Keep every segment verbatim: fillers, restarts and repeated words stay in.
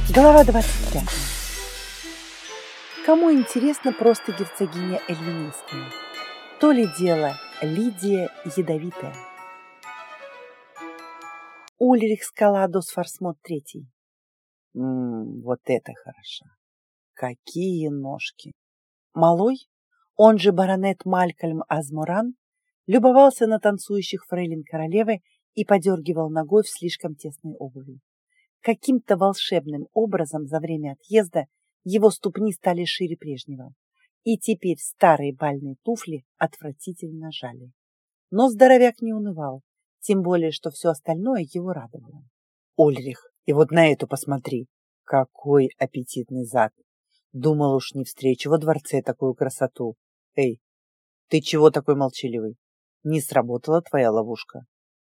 Глава двадцать пятая. Кому интересна просто герцогиня Эльвинийская? То ли дело Лидия Ядовитая. Ульрих Скаладос Фарсмот третий. Ммм, вот это хорошо. Какие ножки! Малой, он же баронет Малькольм Азмуран, любовался на танцующих фрейлин королевы и подергивал ногой в слишком тесной обуви. Каким-то волшебным образом за время отъезда его ступни стали шире прежнего, и теперь старые бальные туфли отвратительно жали. Но здоровяк не унывал, тем более, что все остальное его радовало. Ульрих, и вот на эту посмотри, какой аппетитный зад! Думал, уж не встречу во дворце такую красоту. Эй, ты чего такой молчаливый? Не сработала твоя ловушка?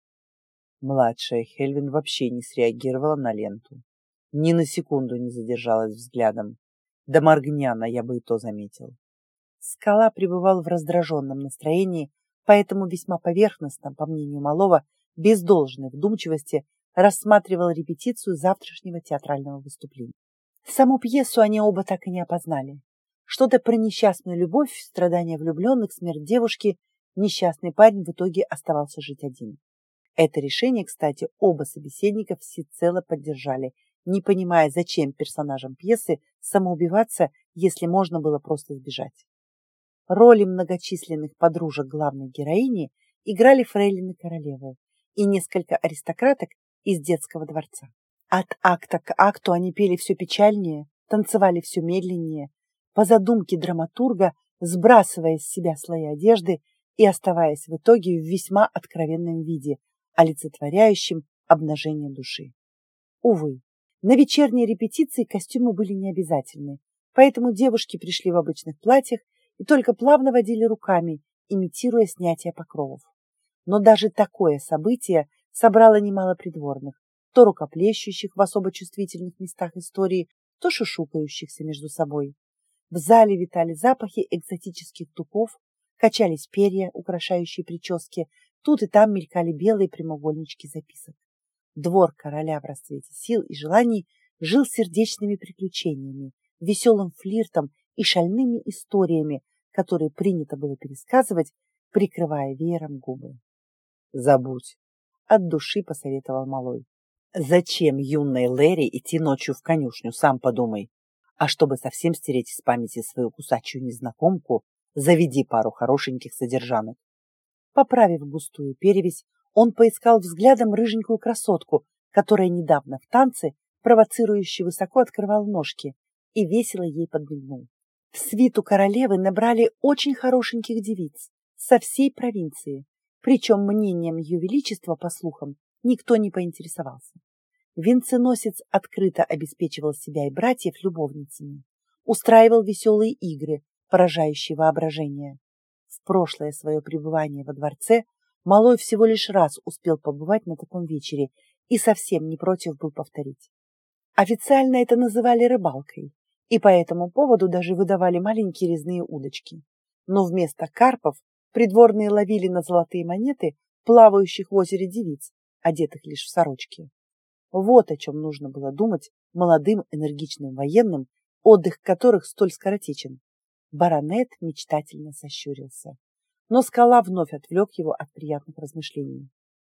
Младшая Хельвин вообще не среагировала на ленту. Ни на секунду не задержалась взглядом. Да моргни она, я бы и то заметил. Скала пребывал в раздраженном настроении, поэтому весьма поверхностно, по мнению малого, без должной вдумчивости, рассматривал репетицию завтрашнего театрального выступления. Саму пьесу они оба так и не опознали. Что-то про несчастную любовь, страдания влюбленных, смерть девушки. Несчастный парень в итоге оставался жить один. Это решение, кстати, оба собеседника всецело поддержали, не понимая, зачем персонажам пьесы самоубиваться, если можно было просто сбежать. Роли многочисленных подружек главной героини играли фрейлины королевы и несколько аристократок из детского дворца. От акта к акту они пели все печальнее, танцевали все медленнее, по задумке драматурга сбрасывая с себя слои одежды и оставаясь в итоге в весьма откровенном виде, олицетворяющим обнажение души. Увы, на вечерней репетиции костюмы были необязательны, поэтому девушки пришли в обычных платьях и только плавно водили руками, имитируя снятие покровов. Но даже такое событие собрало немало придворных, то рукоплещущих в особо чувствительных местах истории, то шушукающихся между собой. В зале витали запахи экзотических духов, качались перья, украшающие прически, тут и там мелькали белые прямоугольнички записок. Двор короля в расцвете сил и желаний жил сердечными приключениями, веселым флиртом и шальными историями, которые принято было пересказывать, прикрывая веером губы. «Забудь», — от души посоветовал малой. «Зачем юной Лэри идти ночью в конюшню, сам подумай. А чтобы совсем стереть из памяти свою кусачую незнакомку, заведи пару хорошеньких содержанок». Поправив густую перевесь, он поискал взглядом рыженькую красотку, которая недавно в танце, провоцирующе высоко открывала ножки, и весело ей подмигнул. В свиту королевы набрали очень хорошеньких девиц со всей провинции, причем мнением ее величества, по слухам, никто не поинтересовался. Венценосец открыто обеспечивал себя и братьев любовницами, устраивал веселые игры, поражающие воображение. В прошлое свое пребывание во дворце малой всего лишь раз успел побывать на таком вечере и совсем не против был повторить. Официально это называли рыбалкой, и по этому поводу даже выдавали маленькие резные удочки. Но вместо карпов придворные ловили на золотые монеты плавающих в озере девиц, одетых лишь в сорочки. Вот о чем нужно было думать молодым энергичным военным, отдых которых столь скоротечен. Баронет мечтательно сощурился, но Скала вновь отвлек его от приятных размышлений.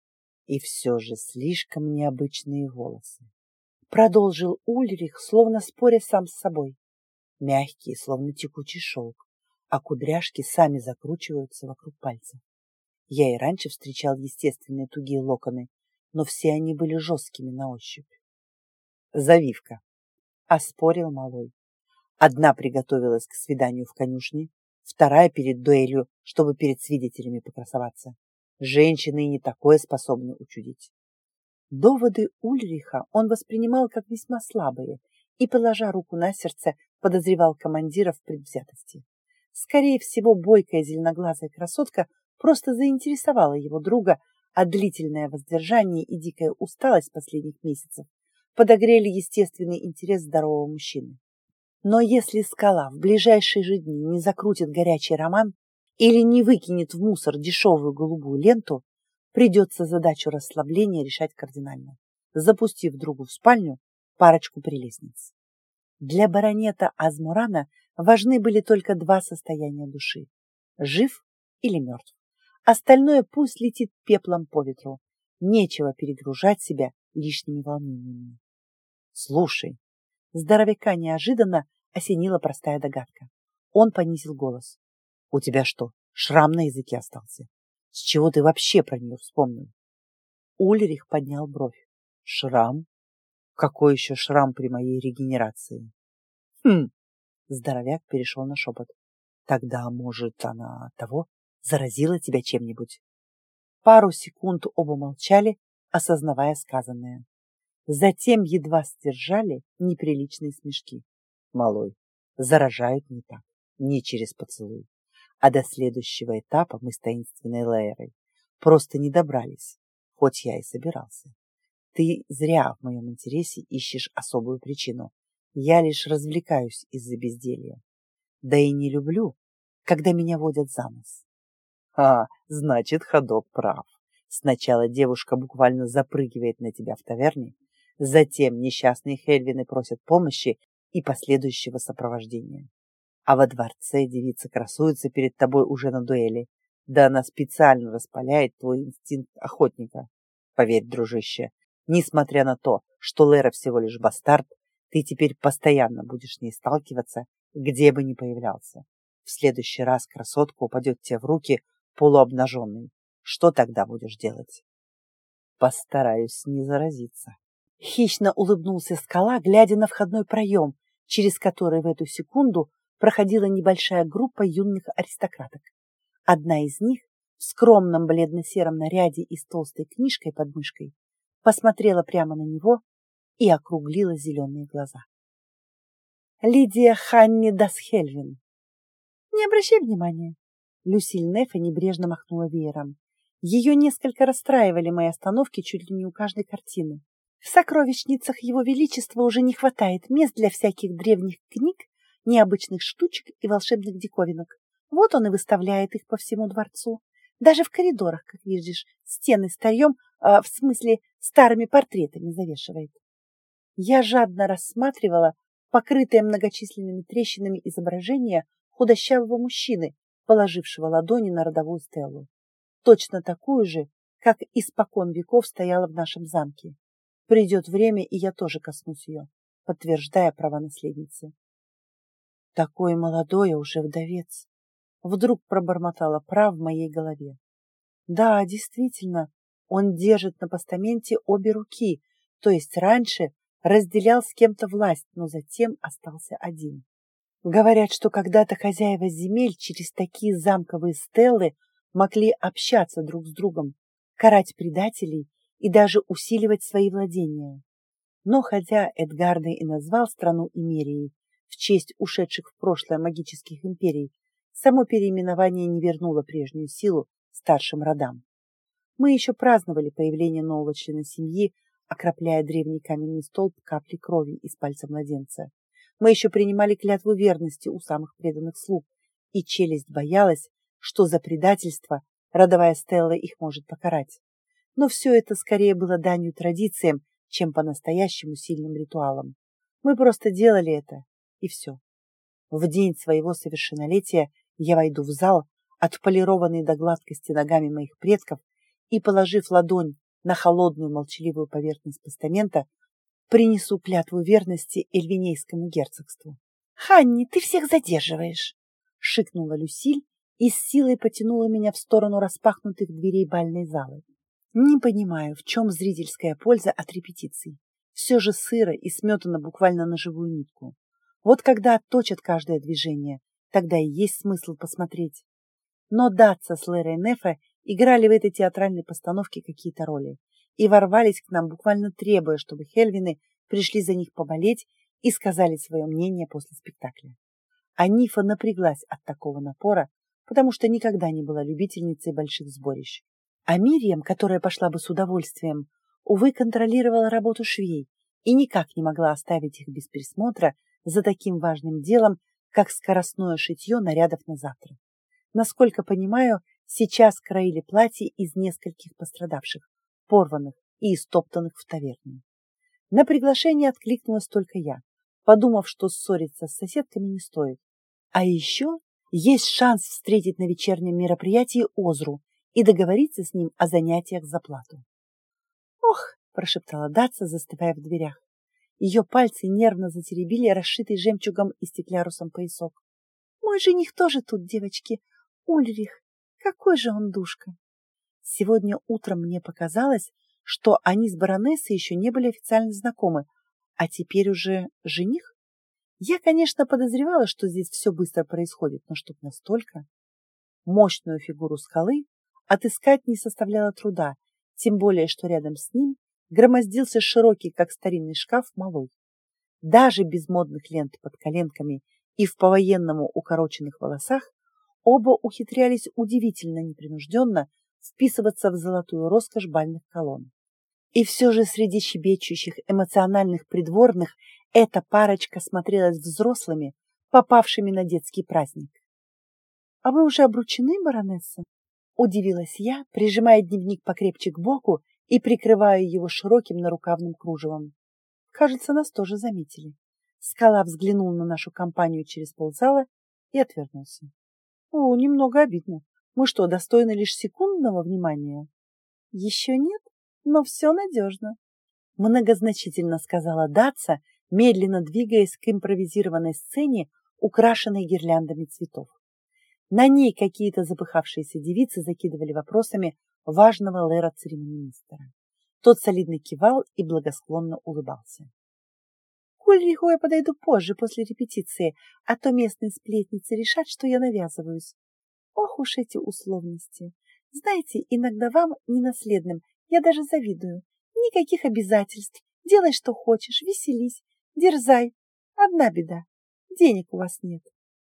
И все же слишком необычные волосы. Продолжил Ульрих, словно споря сам с собой. Мягкие, словно текучий шелк, а кудряшки сами закручиваются вокруг пальцев. Я и раньше встречал естественные тугие локоны, но все они были жесткими на ощупь. Завивка, оспорил малой. Одна приготовилась к свиданию в конюшне, вторая перед дуэлью, чтобы перед свидетелями покрасоваться. Женщины не такое способны учудить. Доводы Ульриха он воспринимал как весьма слабые и, положа руку на сердце, подозревал командира в предвзятости. Скорее всего, бойкая зеленоглазая красотка просто заинтересовала его друга, а длительное воздержание и дикая усталость последних месяцев подогрели естественный интерес здорового мужчины. Но если Скала в ближайшие же дни не закрутит горячий роман или не выкинет в мусор дешевую голубую ленту, придется задачу расслабления решать кардинально, запустив другу в спальню, парочку прелестниц. Для баронета Азмурана важны были только два состояния души – жив или мертв. Остальное пусть летит пеплом по ветру. Нечего перегружать себя лишними волнениями. Слушай, здоровяка неожиданно осенила простая догадка. Он понизил голос. У тебя что, шрам на языке остался? С чего ты вообще про нее вспомнил? Ульрих поднял бровь. Шрам? Какой еще шрам при моей регенерации? Хм, здоровяк перешел на шепот. Тогда, может, она того заразила тебя чем-нибудь? Пару секунд оба молчали, осознавая сказанное. Затем едва сдержали неприличные смешки. Малой, заражают не так, не через поцелуй. А до следующего этапа мы с таинственной Лейрой просто не добрались, хоть я и собирался. Ты зря в моем интересе ищешь особую причину. Я лишь развлекаюсь из-за безделья. Да и не люблю, когда меня водят за нос. А, значит, ходок прав. Сначала девушка буквально запрыгивает на тебя в таверне, затем несчастные хельвины просят помощи и последующего сопровождения. А во дворце девица красуется перед тобой уже на дуэли. Да она специально распаляет твой инстинкт охотника. Поверь, дружище, несмотря на то, что Лера всего лишь бастард, ты теперь постоянно будешь с ней сталкиваться, где бы ни появлялся. В следующий раз красотка упадет тебе в руки полуобнаженной. Что тогда будешь делать? Постараюсь не заразиться. Хищно улыбнулся Скала, глядя на входной проем, через который в эту секунду проходила небольшая группа юных аристократок. Одна из них, в скромном бледно-сером наряде и с толстой книжкой под мышкой, посмотрела прямо на него и округлила зеленые глаза. Лидия Ханни Дасхельвин. Не обращай внимания. Люсиль Нефе небрежно махнула веером. Ее несколько расстраивали мои остановки чуть ли не у каждой картины. В сокровищницах Его Величества уже не хватает мест для всяких древних книг, необычных штучек и волшебных диковинок. Вот он и выставляет их по всему дворцу. Даже в коридорах, как видишь, стены старьем, э, в смысле старыми портретами завешивает. Я жадно рассматривала покрытое многочисленными трещинами изображение худощавого мужчины, положившего ладони на родовую стелу. Точно такую же, как испокон веков стояла в нашем замке. Придет время, и я тоже коснусь ее, подтверждая права наследницы. Такой молодой, а уже вдовец. Вдруг пробормотала прав в моей голове. Да, действительно, он держит на постаменте обе руки, то есть раньше разделял с кем-то власть, но затем остался один. Говорят, что когда-то хозяева земель через такие замковые стеллы могли общаться друг с другом, карать предателей и даже усиливать свои владения. Но хотя Эдгарда и назвал страну Имерией в честь ушедших в прошлое магических империй, само переименование не вернуло прежнюю силу старшим родам. Мы еще праздновали появление нового члена семьи, окропляя древний каменный столб капли крови из пальца младенца. Мы еще принимали клятву верности у самых преданных слуг, и челюсть боялась, что за предательство родовая Стелла их может покарать. Но все это скорее было данью традициям, чем по-настоящему сильным ритуалам. Мы просто делали это, и все. В день своего совершеннолетия я войду в зал, отполированный до гладкости ногами моих предков, и, положив ладонь на холодную молчаливую поверхность постамента, принесу клятву верности Эльвинейскому герцогству. «Ханни, ты всех задерживаешь!» — шикнула Люсиль и с силой потянула меня в сторону распахнутых дверей бальной залы. Не понимаю, в чем зрительская польза от репетиций. Все же сыро и сметано буквально на живую нитку. Вот когда отточат каждое движение, тогда и есть смысл посмотреть. Но Датса с Лерой Нефе играли в этой театральной постановке какие-то роли и ворвались к нам, буквально требуя, чтобы хельвины пришли за них поболеть и сказали свое мнение после спектакля. А Нифа напряглась от такого напора, потому что никогда не была любительницей больших сборищ. А Мирьям, которая пошла бы с удовольствием, увы, контролировала работу швей и никак не могла оставить их без присмотра за таким важным делом, как скоростное шитье нарядов на завтра. Насколько понимаю, сейчас краили платья из нескольких пострадавших, порванных и истоптанных в таверне. На приглашение откликнулась только я, подумав, что ссориться с соседками не стоит. А еще есть шанс встретить на вечернем мероприятии Озру и договориться с ним о занятиях за плату. «Ох!» – прошептала Датса, застывая в дверях. Ее пальцы нервно затеребили расшитый жемчугом и стеклярусом поясок. «Мой жених тоже тут, девочки. Ульрих. Какой же он душка!» Сегодня утром мне показалось, что они с баронессой еще не были официально знакомы, а теперь уже жених? Я, конечно, подозревала, что здесь все быстро происходит, но чтоб настолько. Мощную фигуру скалы отыскать не составляло труда, тем более, что рядом с ним громоздился широкий, как старинный шкаф, малой. Даже без модных лент под коленками и в по-военному укороченных волосах оба ухитрялись удивительно непринужденно вписываться в золотую роскошь бальных колонн. И все же среди щебечущих эмоциональных придворных эта парочка смотрелась взрослыми, попавшими на детский праздник. «А вы уже обручены, баронесса?» – удивилась я, прижимая дневник покрепче к боку и прикрывая его широким нарукавным кружевом. Кажется, нас тоже заметили. Скала взглянул на нашу компанию через ползала и отвернулся. «О, немного обидно. Мы что, достойны лишь секундного внимания?» «Еще нет, но все надежно», — многозначительно сказала Датса, медленно двигаясь к импровизированной сцене, украшенной гирляндами цветов. На ней какие-то запыхавшиеся девицы закидывали вопросами важного лэра-церемонимистера. Тот солидно кивал и благосклонно улыбался. «К Ульриху я подойду позже, после репетиции, а то местные сплетницы решат, что я навязываюсь. Ох уж эти условности! Знаете, иногда вам, ненаследным, я даже завидую. Никаких обязательств. Делай, что хочешь, веселись, дерзай. Одна беда. Денег у вас нет».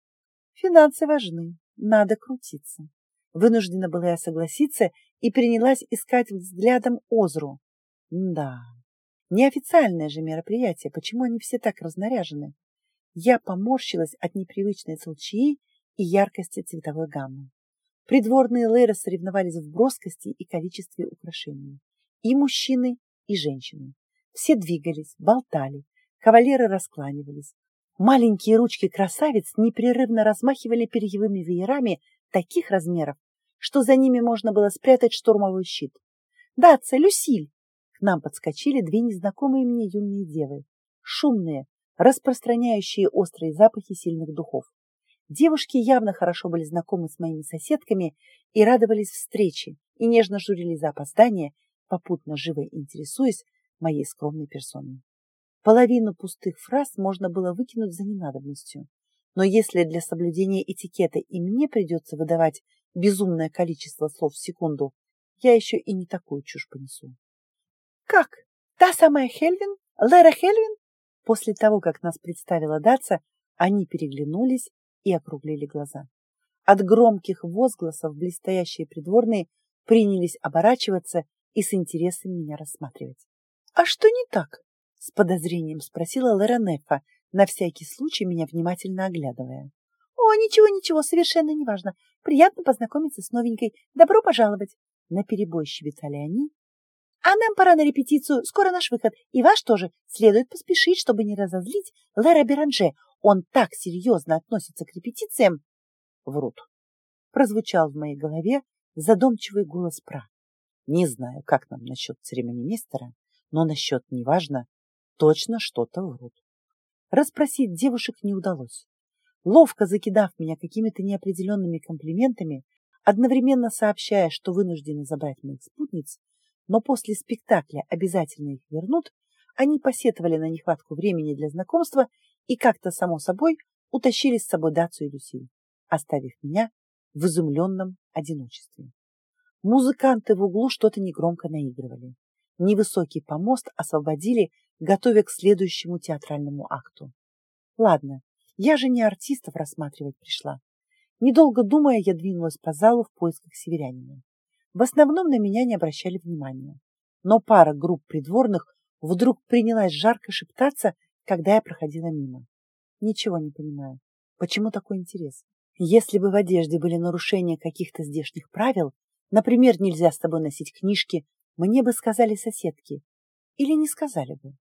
«Финансы важны. Надо крутиться». Вынуждена была я согласиться и принялась искать взглядом Озру. Да, неофициальное же мероприятие. Почему они все так разнаряжены? Я поморщилась от непривычной толчии и яркости цветовой гаммы. Придворные лэры соревновались в броскости и количестве украшений. И мужчины, и женщины. Все двигались, болтали, кавалеры раскланивались. Маленькие ручки красавиц непрерывно размахивали перьевыми веерами таких размеров, что за ними можно было спрятать штурмовой щит. «Датса, Люсиль!» К нам подскочили две незнакомые мне юные девы, шумные, распространяющие острые запахи сильных духов. Девушки явно хорошо были знакомы с моими соседками и радовались встрече, и нежно журили за опоздание, попутно живо интересуясь моей скромной персоной. Половину пустых фраз можно было выкинуть за ненадобностью, но если для соблюдения этикета и мне придется выдавать безумное количество слов в секунду, я еще и не такую чушь понесу. «Как? Та самая Хельвин? Лера Хельвин?» После того, как нас представила Датса, они переглянулись и округлили глаза. От громких возгласов блестящие придворные принялись оборачиваться и с интересом меня рассматривать. «А что не так?» — с подозрением спросила Лера Нефа, на всякий случай меня внимательно оглядывая. «О, ничего-ничего, совершенно неважно. Приятно познакомиться с новенькой. Добро пожаловать!» Наперебой щебетали они. «А нам пора на репетицию, скоро наш выход, и ваш тоже. Следует поспешить, чтобы не разозлить Лера Беранже. Он так серьезно относится к репетициям». «Врут», — прозвучал в моей голове задумчивый голос Пра. «Не знаю, как нам насчет церемонимейстера, но насчет неважно, точно что-то врут». Расспросить девушек не удалось. Ловко закидав меня какими-то неопределенными комплиментами, одновременно сообщая, что вынуждены забрать моих спутниц, но после спектакля обязательно их вернут, они посетовали на нехватку времени для знакомства и как-то само собой утащили с собой Датсу и Люсиль, оставив меня в изумленном одиночестве. Музыканты в углу что-то негромко наигрывали. Невысокий помост освободили, готовя к следующему театральному акту. Ладно, я же не артистов рассматривать пришла. Недолго думая, я двинулась по залу в поисках северянина. В основном на меня не обращали внимания, но пара групп придворных вдруг принялась жарко шептаться, когда я проходила мимо. Ничего не понимаю. Почему такой интерес? Если бы в одежде были нарушения каких-то здешних правил, например, нельзя с тобой носить книжки, мне бы сказали соседки. Или не сказали бы.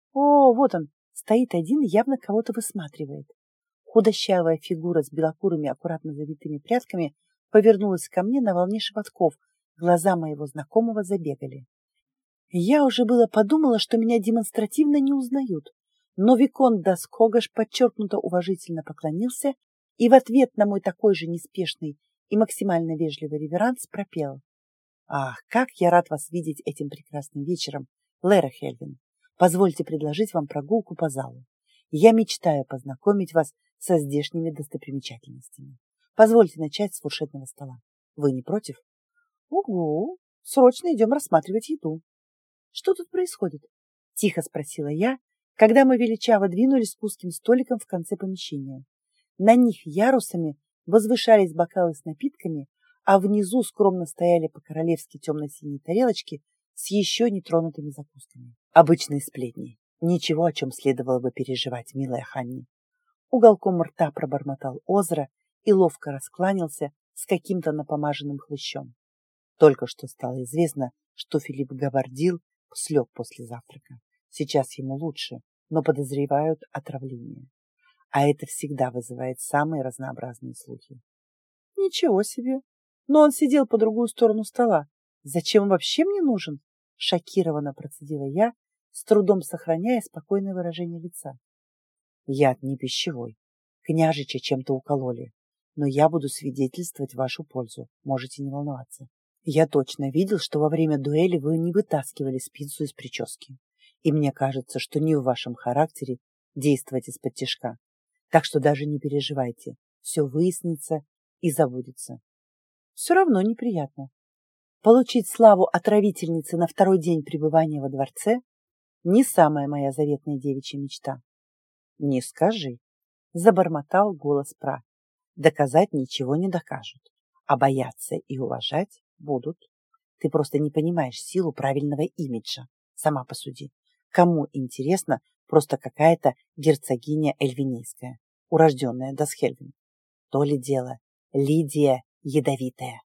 О, вот он, стоит один, явно кого-то высматривает. Худощавая фигура с белокурыми, аккуратно завитыми прядками повернулась ко мне на волне шепотков. Глаза моего знакомого забегали. Я уже было подумала, что меня демонстративно не узнают, но виконт Даскогаш подчеркнуто уважительно поклонился и в ответ на мой такой же неспешный и максимально вежливый реверанс пропел: «Ах, как я рад вас видеть этим прекрасным вечером, Лера Хельвин! Позвольте предложить вам прогулку по залу. Я мечтаю познакомить вас со здешними достопримечательностями. Позвольте начать с фуршетного стола. Вы не против?» «Угу, срочно идем рассматривать еду». «Что тут происходит?» – тихо спросила я, когда мы величаво двинулись к узким столикам в конце помещения. На них ярусами возвышались бокалы с напитками, а внизу скромно стояли по-королевски темно-синие тарелочки с еще нетронутыми закусками. Обычные сплетни. Ничего, о чем следовало бы переживать, милая Ханни. Уголком рта пробормотал Озра и ловко раскланялся с каким-то напомаженным хлыщом. Только что стало известно, что Филипп Габардил слег после завтрака. Сейчас ему лучше, но подозревают отравление. А это всегда вызывает самые разнообразные слухи. Ничего себе! Но он сидел по другую сторону стола. Зачем он вообще мне нужен? Шокированно процедила я, с трудом сохраняя спокойное выражение лица. Яд не пищевой. Княжича чем-то укололи. Но я буду свидетельствовать в вашу пользу. Можете не волноваться. Я точно видел, что во время дуэли вы не вытаскивали спицу из прически. И мне кажется, что не в вашем характере действовать из-под тишка. Так что даже не переживайте. Все выяснится и забудется. Все равно неприятно. Получить славу отравительницы на второй день пребывания во дворце не самая моя заветная девичья мечта. Не скажи, забормотал голос Пра. Доказать ничего не докажут, а бояться и уважать будут. Ты просто не понимаешь силу правильного имиджа. Сама посуди. Кому интересно просто какая-то герцогиня Эльвинейская, урожденная Дасхельвин? То ли дело Лидия Ядовитая.